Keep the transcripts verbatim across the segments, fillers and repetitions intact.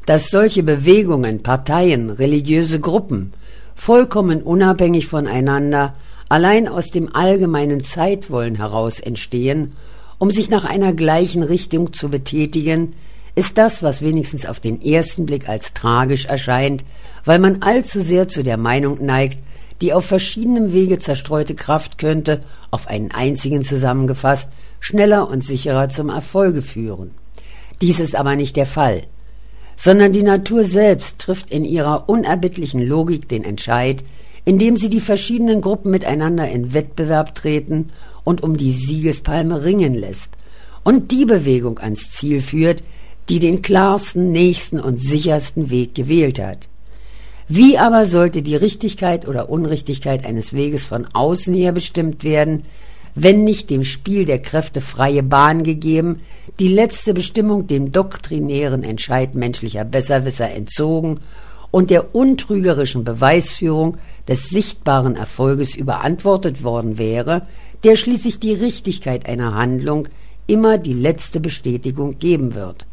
dass solche Bewegungen, Parteien, religiöse Gruppen vollkommen unabhängig voneinander allein aus dem allgemeinen Zeitwollen heraus entstehen, um sich nach einer gleichen Richtung zu betätigen, ist das, was wenigstens auf den ersten Blick als tragisch erscheint, weil man allzu sehr zu der Meinung neigt, die auf verschiedenem Wege zerstreute Kraft könnte, auf einen einzigen zusammengefasst, schneller und sicherer zum Erfolge führen. Dies ist aber nicht der Fall, sondern die Natur selbst trifft in ihrer unerbittlichen Logik den Entscheid, indem sie die verschiedenen Gruppen miteinander in Wettbewerb treten und um die Siegespalme ringen lässt und die Bewegung ans Ziel führt, die den klarsten, nächsten und sichersten Weg gewählt hat. Wie aber sollte die Richtigkeit oder Unrichtigkeit eines Weges von außen her bestimmt werden, wenn nicht dem Spiel der Kräfte freie Bahn gegeben, die letzte Bestimmung dem doktrinären Entscheid menschlicher Besserwisser entzogen und der untrügerischen Beweisführung des sichtbaren Erfolges überantwortet worden wäre, der schließlich die Richtigkeit einer Handlung immer die letzte Bestätigung geben wird.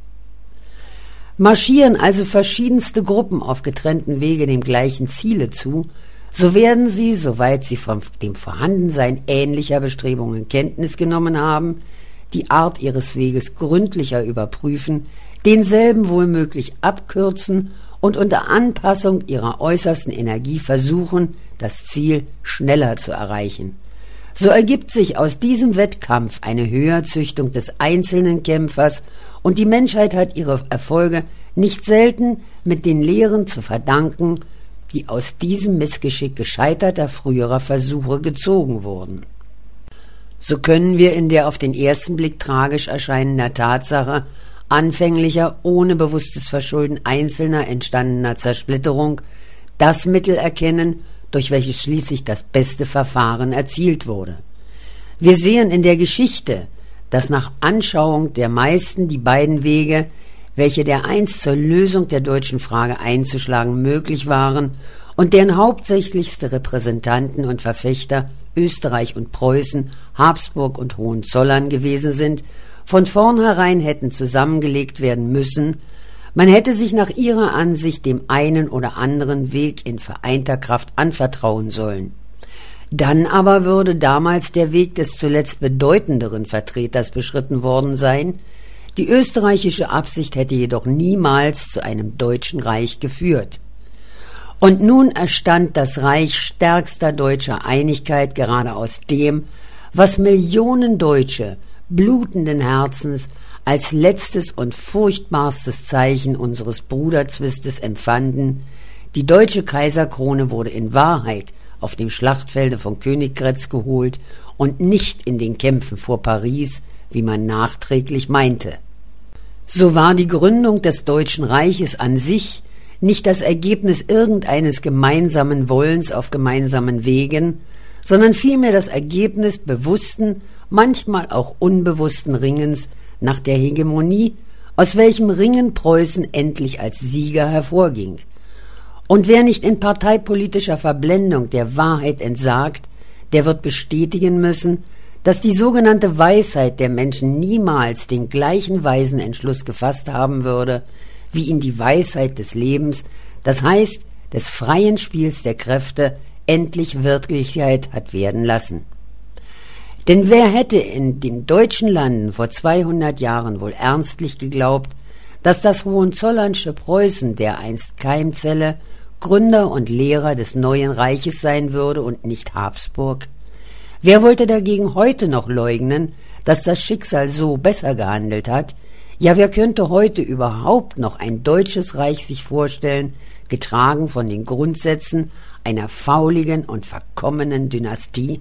Marschieren also verschiedenste Gruppen auf getrennten Wege dem gleichen Ziele zu, so werden sie, soweit sie von dem Vorhandensein ähnlicher Bestrebungen Kenntnis genommen haben, die Art ihres Weges gründlicher überprüfen, denselben wohlmöglich abkürzen und unter Anpassung ihrer äußersten Energie versuchen, das Ziel schneller zu erreichen. So ergibt sich aus diesem Wettkampf eine Höherzüchtung des einzelnen Kämpfers, und die Menschheit hat ihre Erfolge nicht selten mit den Lehren zu verdanken, die aus diesem Missgeschick gescheiterter früherer Versuche gezogen wurden. So können wir in der auf den ersten Blick tragisch erscheinender Tatsache anfänglicher, ohne bewusstes Verschulden einzelner entstandener Zersplitterung das Mittel erkennen, durch welches schließlich das beste Verfahren erzielt wurde. Wir sehen in der Geschichte, dass nach Anschauung der meisten die beiden Wege, welche dereinst zur Lösung der deutschen Frage einzuschlagen möglich waren und deren hauptsächlichste Repräsentanten und Verfechter Österreich und Preußen, Habsburg und Hohenzollern gewesen sind, von vornherein hätten zusammengelegt werden müssen. Man hätte sich nach ihrer Ansicht dem einen oder anderen Weg in vereinter Kraft anvertrauen sollen. Dann aber würde damals der Weg des zuletzt bedeutenderen Vertreters beschritten worden sein. Die österreichische Absicht hätte jedoch niemals zu einem deutschen Reich geführt. Und nun erstand das Reich stärkster deutscher Einigkeit gerade aus dem, was Millionen Deutsche blutenden Herzens als letztes und furchtbarstes Zeichen unseres Bruderzwistes empfanden. Die deutsche Kaiserkrone wurde in Wahrheit auf dem Schlachtfelde von Königgrätz geholt und nicht in den Kämpfen vor Paris, wie man nachträglich meinte. So war die Gründung des Deutschen Reiches an sich nicht das Ergebnis irgendeines gemeinsamen Wollens auf gemeinsamen Wegen, sondern vielmehr das Ergebnis bewussten, manchmal auch unbewussten Ringens nach der Hegemonie, aus welchem Ringen Preußen endlich als Sieger hervorging. Und wer nicht in parteipolitischer Verblendung der Wahrheit entsagt, der wird bestätigen müssen, dass die sogenannte Weisheit der Menschen niemals den gleichen weisen Entschluss gefasst haben würde, wie ihn die Weisheit des Lebens, das heißt des freien Spiels der Kräfte, endlich Wirklichkeit hat werden lassen. Denn wer hätte in den deutschen Landen vor zweihundert Jahren wohl ernstlich geglaubt, dass das Hohenzollernsche Preußen dereinst Keimzelle, Gründer und Lehrer des neuen Reiches sein würde und nicht Habsburg? Wer wollte dagegen heute noch leugnen, dass das Schicksal so besser gehandelt hat? Ja, wer könnte heute überhaupt noch ein deutsches Reich sich vorstellen, getragen von den Grundsätzen einer fauligen und verkommenen Dynastie?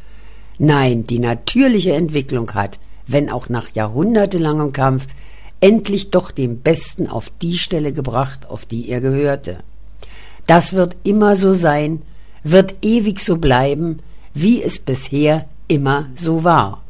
Nein, die natürliche Entwicklung hat, wenn auch nach jahrhundertelangem Kampf, endlich doch den Besten auf die Stelle gebracht, auf die er gehörte. Das wird immer so sein, wird ewig so bleiben, wie es bisher immer so war.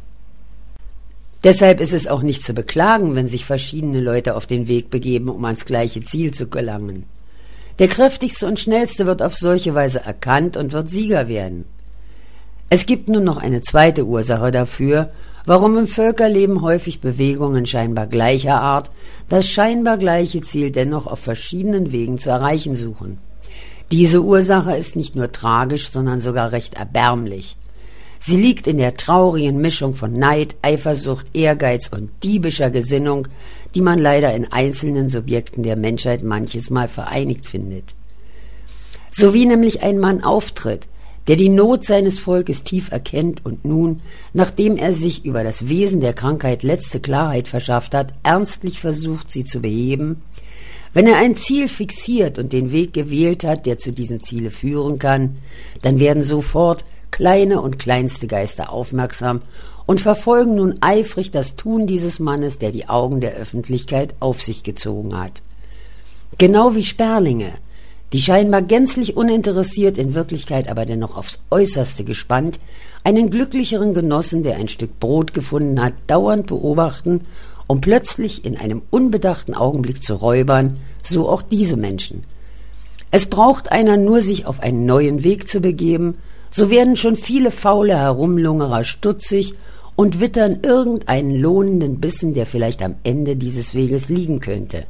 Deshalb ist es auch nicht zu beklagen, wenn sich verschiedene Leute auf den Weg begeben, um ans gleiche Ziel zu gelangen. Der kräftigste und schnellste wird auf solche Weise erkannt und wird Sieger werden. Es gibt nun noch eine zweite Ursache dafür, Warum im Völkerleben häufig Bewegungen scheinbar gleicher Art das scheinbar gleiche Ziel dennoch auf verschiedenen Wegen zu erreichen suchen. Diese Ursache ist nicht nur tragisch, sondern sogar recht erbärmlich. Sie liegt in der traurigen Mischung von Neid, Eifersucht, Ehrgeiz und diebischer Gesinnung, die man leider in einzelnen Subjekten der Menschheit manches Mal vereinigt findet. So wie nämlich ein Mann auftritt, der die Not seines Volkes tief erkennt und nun, nachdem er sich über das Wesen der Krankheit letzte Klarheit verschafft hat, ernstlich versucht, sie zu beheben. Wenn er ein Ziel fixiert und den Weg gewählt hat, der zu diesem Ziele führen kann, dann werden sofort kleine und kleinste Geister aufmerksam und verfolgen nun eifrig das Tun dieses Mannes, der die Augen der Öffentlichkeit auf sich gezogen hat. Genau wie Sperlinge, die scheinbar gänzlich uninteressiert, in Wirklichkeit aber dennoch aufs Äußerste gespannt, einen glücklicheren Genossen, der ein Stück Brot gefunden hat, dauernd beobachten, um plötzlich in einem unbedachten Augenblick zu räubern, so auch diese Menschen. Es braucht einer nur, sich auf einen neuen Weg zu begeben, so werden schon viele faule Herumlungerer stutzig und wittern irgendeinen lohnenden Bissen, der vielleicht am Ende dieses Weges liegen könnte.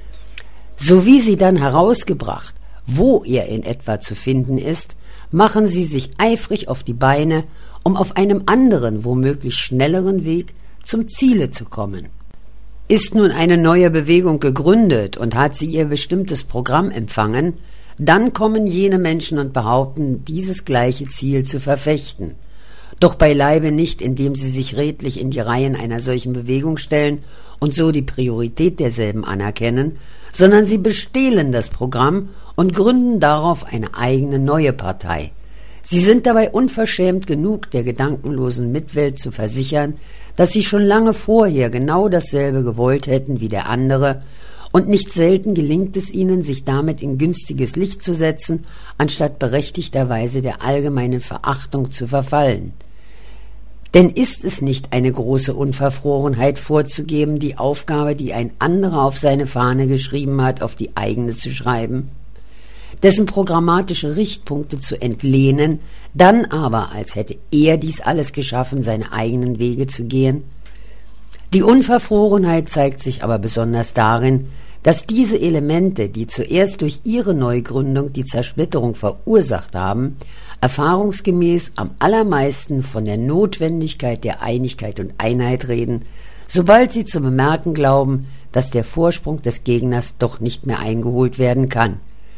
So wie sie dann herausgebracht, wo er in etwa zu finden ist, machen sie sich eifrig auf die Beine, um auf einem anderen, womöglich schnelleren Weg zum Ziele zu kommen. Ist nun eine neue Bewegung gegründet und hat sie ihr bestimmtes Programm empfangen, dann kommen jene Menschen und behaupten, dieses gleiche Ziel zu verfechten. Doch beileibe nicht, indem sie sich redlich in die Reihen einer solchen Bewegung stellen und so die Priorität derselben anerkennen, sondern sie bestehlen das Programm und gründen darauf eine eigene neue Partei. Sie sind dabei unverschämt genug, der gedankenlosen Mitwelt zu versichern, dass sie schon lange vorher genau dasselbe gewollt hätten wie der andere, und nicht selten gelingt es ihnen, sich damit in günstiges Licht zu setzen, anstatt berechtigterweise der allgemeinen Verachtung zu verfallen. Denn ist es nicht eine große Unverfrorenheit vorzugeben, die Aufgabe, die ein anderer auf seine Fahne geschrieben hat, auf die eigene zu schreiben? Dessen programmatische Richtpunkte zu entlehnen, dann aber, als hätte er dies alles geschaffen, seine eigenen Wege zu gehen? Die Unverfrorenheit zeigt sich aber besonders darin, dass diese Elemente, die zuerst durch ihre Neugründung die Zersplitterung verursacht haben, erfahrungsgemäß am allermeisten von der Notwendigkeit der Einigkeit und Einheit reden, sobald sie zu bemerken glauben, dass der Vorsprung des Gegners doch nicht mehr eingeholt werden kann.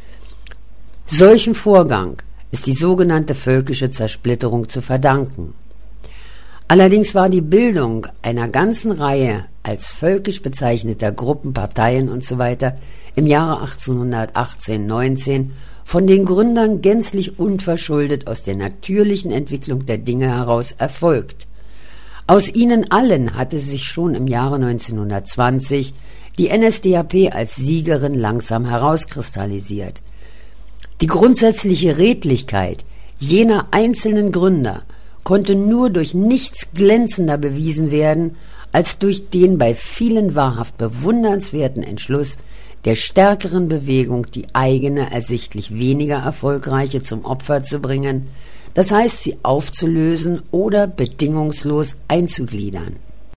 Solchem Vorgang ist die sogenannte völkische Zersplitterung zu verdanken. Allerdings war die Bildung einer ganzen Reihe als völkisch bezeichneter Gruppen, Parteien usw. im Jahre achtzehnhundertachtzehn neunzehn von den Gründern gänzlich unverschuldet aus der natürlichen Entwicklung der Dinge heraus erfolgt. Aus ihnen allen hatte sich schon im Jahre neunzehnhundertzwanzig die N S D A P als Siegerin langsam herauskristallisiert. Die grundsätzliche Redlichkeit jener einzelnen Gründer konnte nur durch nichts glänzender bewiesen werden, als durch den bei vielen wahrhaft bewundernswerten Entschluss der stärkeren Bewegung die eigene, ersichtlich weniger erfolgreiche zum Opfer zu bringen, das heißt, sie aufzulösen oder bedingungslos einzugliedern.